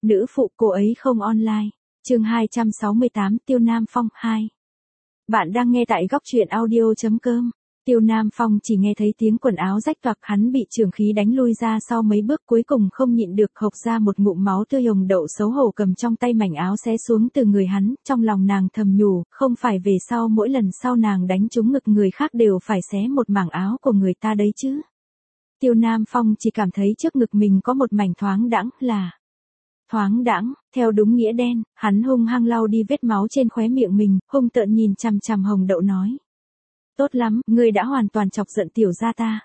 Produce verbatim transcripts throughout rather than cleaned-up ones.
Nữ phụ cô ấy không online. Chương hai trăm sáu mươi tám Tiêu Nam Phong hai. Bạn đang nghe tại góc truyện audio chấm com. Tiêu Nam Phong chỉ nghe thấy tiếng quần áo rách toạc, hắn bị trường khí đánh lui ra sau mấy bước, cuối cùng không nhịn được hộc ra một ngụm máu tươi. Hồng Đậu xấu hổ cầm trong tay mảnh áo xé xuống từ người hắn, trong lòng nàng thầm nhủ, không phải về sau mỗi lần sau nàng đánh trúng ngực người khác đều phải xé một mảng áo của người ta đấy chứ. Tiêu Nam Phong chỉ cảm thấy trước ngực mình có một mảnh thoáng đãng, là thoáng đãng, theo đúng nghĩa đen. Hắn hung hăng lau đi vết máu trên khóe miệng mình, hung tợn nhìn chằm chằm Hồng Đậu nói. Tốt lắm, ngươi đã hoàn toàn chọc giận tiểu gia ta.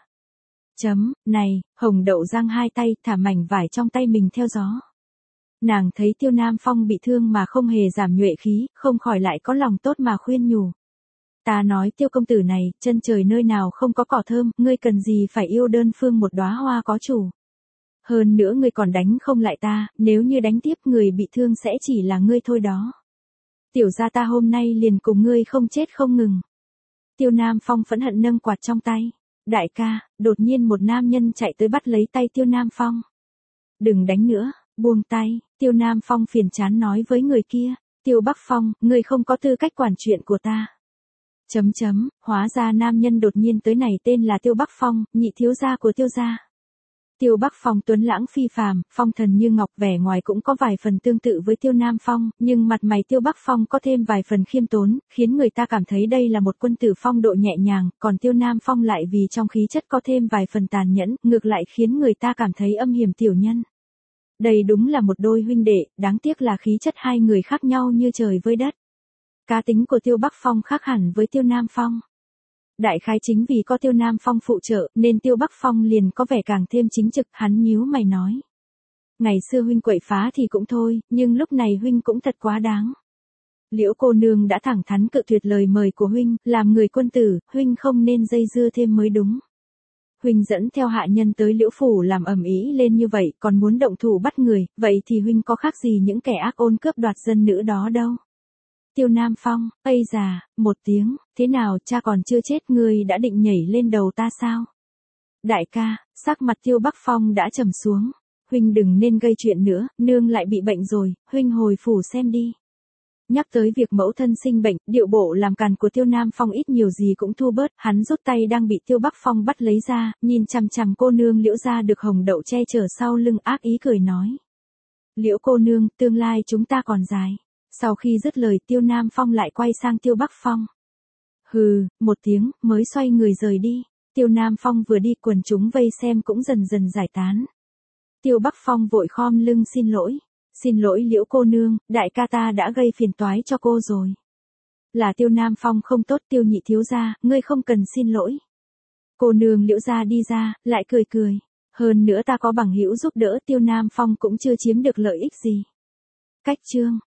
Chấm, này, Hồng Đậu giang hai tay, thả mảnh vải trong tay mình theo gió. Nàng thấy Tiêu Nam Phong bị thương mà không hề giảm nhuệ khí, không khỏi lại có lòng tốt mà khuyên nhủ. Ta nói Tiêu công tử này, chân trời nơi nào không có cỏ thơm, ngươi cần gì phải yêu đơn phương một đóa hoa có chủ. Hơn nữa ngươi còn đánh không lại ta, nếu như đánh tiếp người bị thương sẽ chỉ là ngươi thôi đó. Tiểu gia ta hôm nay liền cùng ngươi không chết không ngừng. Tiêu Nam Phong phẫn hận nâng quạt trong tay. Đại ca, đột nhiên một nam nhân chạy tới bắt lấy tay Tiêu Nam Phong. Đừng đánh nữa, buông tay. Tiêu Nam Phong phiền chán nói với người kia. Tiêu Bắc Phong, ngươi không có tư cách quản chuyện của ta. Chấm chấm, hóa ra nam nhân đột nhiên tới này tên là Tiêu Bắc Phong, nhị thiếu gia của Tiêu gia. Tiêu Bắc Phong tuấn lãng phi phàm, phong thần như ngọc, vẻ ngoài cũng có vài phần tương tự với Tiêu Nam Phong, nhưng mặt mày Tiêu Bắc Phong có thêm vài phần khiêm tốn, khiến người ta cảm thấy đây là một quân tử phong độ nhẹ nhàng, còn Tiêu Nam Phong lại vì trong khí chất có thêm vài phần tàn nhẫn, ngược lại khiến người ta cảm thấy âm hiểm tiểu nhân. Đây đúng là một đôi huynh đệ, đáng tiếc là khí chất hai người khác nhau như trời với đất. Cá tính của Tiêu Bắc Phong khác hẳn với Tiêu Nam Phong. Đại khái chính vì có Tiêu Nam Phong phụ trợ, nên Tiêu Bắc Phong liền có vẻ càng thêm chính trực. Hắn nhíu mày nói. Ngày xưa huynh quậy phá thì cũng thôi, nhưng lúc này huynh cũng thật quá đáng. Liễu cô nương đã thẳng thắn cự tuyệt lời mời của huynh, làm người quân tử, huynh không nên dây dưa thêm mới đúng. Huynh dẫn theo hạ nhân tới Liễu phủ làm ầm ĩ lên như vậy, còn muốn động thủ bắt người, vậy thì huynh có khác gì những kẻ ác ôn cướp đoạt dân nữ đó đâu. Tiêu Nam Phong, ây già, một tiếng, thế nào cha còn chưa chết ngươi đã định nhảy lên đầu ta sao? Đại ca, sắc mặt Tiêu Bắc Phong đã trầm xuống. Huynh đừng nên gây chuyện nữa, nương lại bị bệnh rồi, huynh hồi phủ xem đi. Nhắc tới việc mẫu thân sinh bệnh, điệu bộ làm càn của Tiêu Nam Phong ít nhiều gì cũng thu bớt, hắn rút tay đang bị Tiêu Bắc Phong bắt lấy ra, nhìn chằm chằm cô nương Liễu gia được Hồng Đậu che chở sau lưng, ác ý cười nói. Liễu cô nương, tương lai chúng ta còn dài. Sau khi dứt lời, Tiêu Nam Phong lại quay sang Tiêu Bắc Phong. Hừ, một tiếng, mới xoay người rời đi. Tiêu Nam Phong vừa đi, quần chúng vây xem cũng dần dần giải tán. Tiêu Bắc Phong vội khom lưng xin lỗi. Xin lỗi Liễu cô nương, đại ca ta đã gây phiền toái cho cô rồi. Là Tiêu Nam Phong không tốt, Tiêu nhị thiếu gia, ngươi không cần xin lỗi. Cô nương Liễu gia đi ra, lại cười cười. Hơn nữa ta có bằng hữu giúp đỡ, Tiêu Nam Phong cũng chưa chiếm được lợi ích gì. Cách chương.